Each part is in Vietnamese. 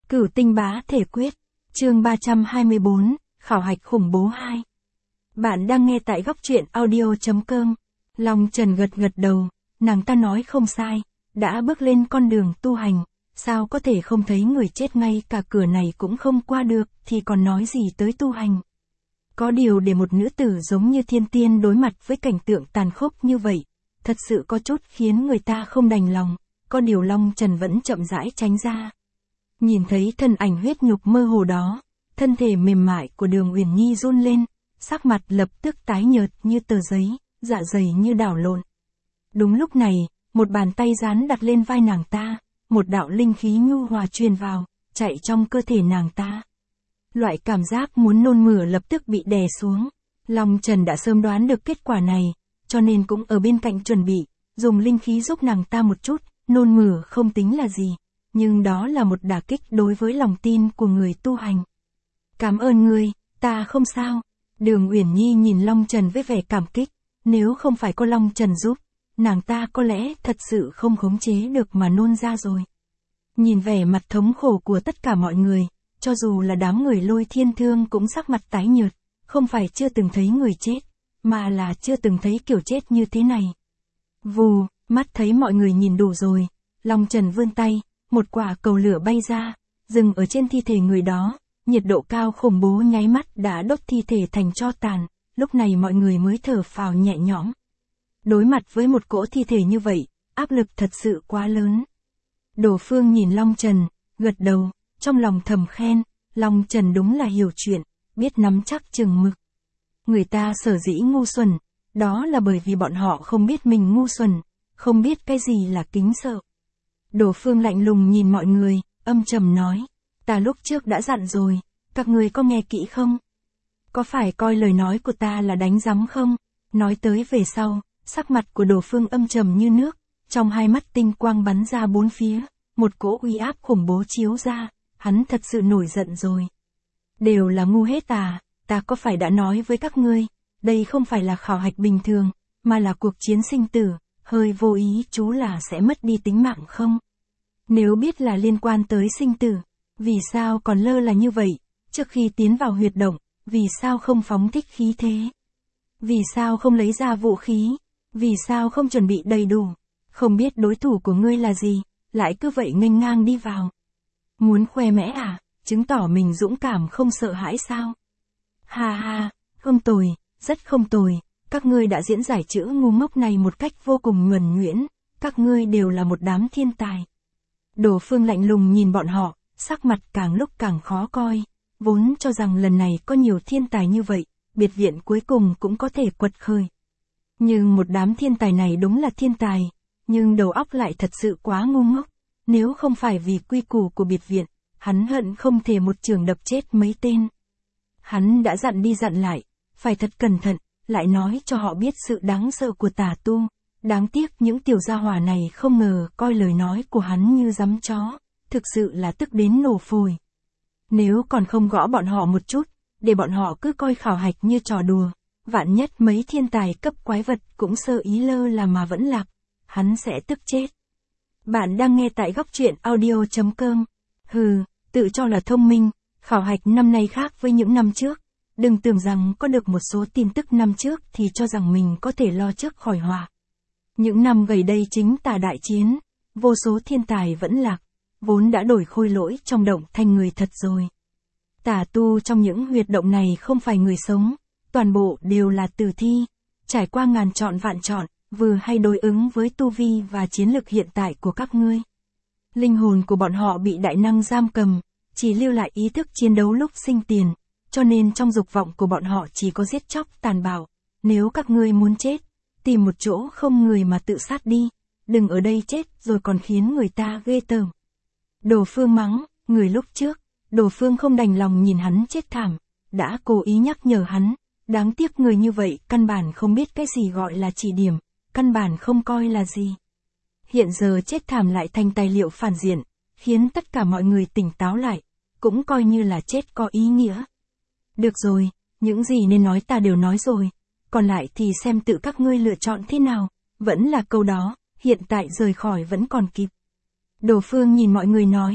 Cửu tinh bá thể quyết, chương 324, khảo hạch khủng bố 2. Bạn đang nghe tại góc truyện audio.com. Long Trần gật gật đầu, nàng ta nói không sai, đã bước lên con đường tu hành, sao có thể không thấy người chết ngay cả cửa này cũng không qua được thì còn nói gì tới tu hành. Có điều để một nữ tử giống như thiên tiên đối mặt với cảnh tượng tàn khốc như vậy, thật sự có chút khiến người ta không đành lòng, có điều Long Trần vẫn chậm rãi tránh ra. Nhìn thấy thân ảnh huyết nhục mơ hồ đó, thân thể mềm mại của Đường Uyển Nhi run lên, sắc mặt lập tức tái nhợt như tờ giấy, dạ dày như đảo lộn. Đúng lúc này, một bàn tay rán đặt lên vai nàng ta, một đạo linh khí nhu hòa truyền vào, chạy trong cơ thể nàng ta. Loại cảm giác muốn nôn mửa lập tức bị đè xuống. Long Trần đã sớm đoán được kết quả này, cho nên cũng ở bên cạnh chuẩn bị, dùng linh khí giúp nàng ta một chút, nôn mửa không tính là gì, nhưng đó là một đả kích đối với lòng tin của người tu hành. Cảm ơn ngươi, ta không sao. Đường Uyển Nhi nhìn Long Trần với vẻ cảm kích, nếu không phải có Long Trần giúp, nàng ta có lẽ thật sự không khống chế được mà nôn ra rồi. Nhìn vẻ mặt thống khổ của tất cả mọi người, cho dù là đám người Lôi Thiên Thương cũng sắc mặt tái nhợt, không phải chưa từng thấy người chết, mà là chưa từng thấy kiểu chết như thế này. Vù, mắt thấy mọi người nhìn đủ rồi, Long Trần vươn tay, một quả cầu lửa bay ra, dừng ở trên thi thể người đó, nhiệt độ cao khủng bố nháy mắt đã đốt thi thể thành tro tàn, lúc này mọi người mới thở phào nhẹ nhõm. Đối mặt với một cỗ thi thể như vậy, áp lực thật sự quá lớn. Đồ Phương nhìn Long Trần, gật đầu, trong lòng thầm khen, Long Trần đúng là hiểu chuyện, biết nắm chắc chừng mực. Người ta sở dĩ ngu xuẩn, đó là bởi vì bọn họ không biết mình ngu xuẩn, không biết cái gì là kính sợ. Đồ Phương lạnh lùng nhìn mọi người, âm trầm nói, ta lúc trước đã dặn rồi, các người có nghe kỹ không? Có phải coi lời nói của ta là đánh giám không? Nói tới về sau, sắc mặt của Đồ Phương âm trầm như nước, trong hai mắt tinh quang bắn ra bốn phía, một cỗ uy áp khủng bố chiếu ra, hắn thật sự nổi giận rồi. Đều là ngu hết à, ta có phải đã nói với các ngươi, đây không phải là khảo hạch bình thường, mà là cuộc chiến sinh tử, hơi vô ý chú là sẽ mất đi tính mạng không? Nếu biết là liên quan tới sinh tử, vì sao còn lơ là như vậy, trước khi tiến vào huyệt động, vì sao không phóng thích khí thế? Vì sao không lấy ra vũ khí? Vì sao không chuẩn bị đầy đủ? Không biết đối thủ của ngươi là gì, lại cứ vậy nghênh ngang đi vào. Muốn khoe mẽ à, chứng tỏ mình dũng cảm không sợ hãi sao? Ha ha, không tồi, rất không tồi, các ngươi đã diễn giải chữ ngu ngốc này một cách vô cùng nhuần nhuyễn, các ngươi đều là một đám thiên tài. Đồ Phương lạnh lùng nhìn bọn họ, sắc mặt càng lúc càng khó coi, vốn cho rằng lần này có nhiều thiên tài như vậy, biệt viện cuối cùng cũng có thể quật khởi. Nhưng một đám thiên tài này đúng là thiên tài, nhưng đầu óc lại thật sự quá ngu ngốc, nếu không phải vì quy củ của biệt viện, hắn hận không thể một chưởng đập chết mấy tên. Hắn đã dặn đi dặn lại, phải thật cẩn thận, lại nói cho họ biết sự đáng sợ của tà tu. Đáng tiếc những tiểu gia hỏa này không ngờ coi lời nói của hắn như giấm chó, thực sự là tức đến nổ phổi. Nếu còn không gõ bọn họ một chút, để bọn họ cứ coi khảo hạch như trò đùa, vạn nhất mấy thiên tài cấp quái vật cũng sơ ý lơ là mà vẫn lạc, hắn sẽ tức chết. Bạn đang nghe tại góc truyện audio.com. Hừ, tự cho là thông minh, khảo hạch năm nay khác với những năm trước, đừng tưởng rằng có được một số tin tức năm trước thì cho rằng mình có thể lo trước khỏi họa. Những năm gần đây chính tà đại chiến, vô số thiên tài vẫn lạc, vốn đã đổi khôi lỗi trong động thành người thật rồi. Tà tu trong những huyệt động này không phải người sống, toàn bộ đều là tử thi, trải qua ngàn chọn vạn chọn, vừa hay đối ứng với tu vi và chiến lực hiện tại của các ngươi. Linh hồn của bọn họ bị đại năng giam cầm, chỉ lưu lại ý thức chiến đấu lúc sinh tiền, cho nên trong dục vọng của bọn họ chỉ có giết chóc tàn bạo. Nếu các ngươi muốn chết, tìm một chỗ không người mà tự sát đi, đừng ở đây chết rồi còn khiến người ta ghê tởm. Đồ Phương mắng, người lúc trước, Đồ Phương không đành lòng nhìn hắn chết thảm, đã cố ý nhắc nhở hắn, đáng tiếc người như vậy căn bản không biết cái gì gọi là chỉ điểm, căn bản không coi là gì. Hiện giờ chết thảm lại thành tài liệu phản diện, khiến tất cả mọi người tỉnh táo lại, cũng coi như là chết có ý nghĩa. Được rồi, những gì nên nói ta đều nói rồi, còn lại thì xem tự các ngươi lựa chọn thế nào, vẫn là câu đó, hiện tại rời khỏi vẫn còn kịp. Đồ Phương nhìn mọi người nói,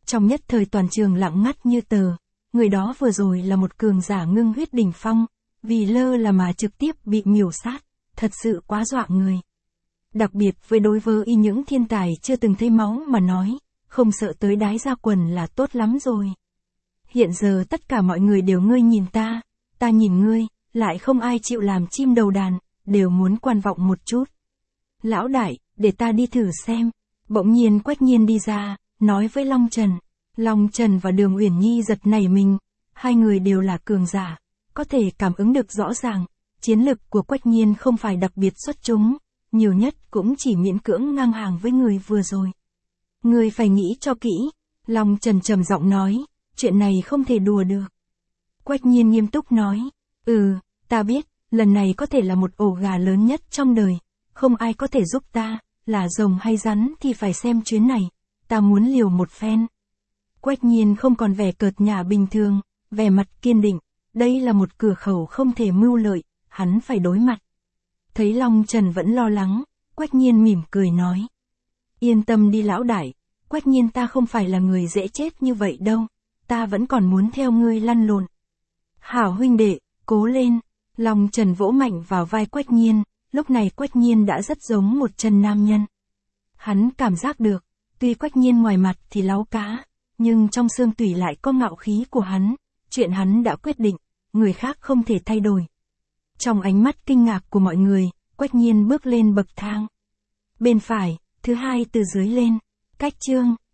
Trong nhất thời toàn trường lặng ngắt như tờ, người đó vừa rồi là một cường giả ngưng huyết đỉnh phong, vì lơ là mà trực tiếp bị miểu sát, thật sự quá dọa người. Đặc biệt với đối với những thiên tài chưa từng thấy máu mà nói, không sợ tới đái ra quần là tốt lắm rồi. Hiện giờ tất cả mọi người đều ngươi nhìn ta nhìn ngươi, lại không ai chịu làm chim đầu đàn, đều muốn quan vọng một chút. Lão đại, để ta đi thử xem. Bỗng nhiên Quách Nhiên đi ra, nói với Long Trần. Long Trần và Đường Uyển Nhi giật nảy mình, hai người đều là cường giả, có thể cảm ứng được rõ ràng, chiến lực của Quách Nhiên không phải đặc biệt xuất chúng, nhiều nhất cũng chỉ miễn cưỡng ngang hàng với người vừa rồi. Người phải nghĩ cho kỹ, Long Trần trầm giọng nói, chuyện này không thể đùa được. Quách Nhiên nghiêm túc nói, ta biết, lần này có thể là một ổ gà lớn nhất trong đời, không ai có thể giúp ta, là rồng hay rắn thì phải xem chuyến này, ta muốn liều một phen. Quách Nhiên không còn vẻ cợt nhả bình thường, vẻ mặt kiên định, đây là một cửa khẩu không thể mưu lợi, hắn phải đối mặt. Thấy Long Trần vẫn lo lắng, Quách Nhiên mỉm cười nói. Yên tâm đi lão đại, Quách Nhiên ta không phải là người dễ chết như vậy đâu, ta vẫn còn muốn theo ngươi lăn lộn. Hảo huynh đệ, cố lên, Long Trần vỗ mạnh vào vai Quách Nhiên, lúc này Quách Nhiên đã rất giống một chân nam nhân. Hắn cảm giác được, tuy Quách Nhiên ngoài mặt thì láu cá, nhưng trong xương tủy lại có ngạo khí của hắn, chuyện hắn đã quyết định, người khác không thể thay đổi. Trong ánh mắt kinh ngạc của mọi người, Quách Nhiên bước lên bậc thang. Bên phải, thứ hai từ dưới lên, cách chương.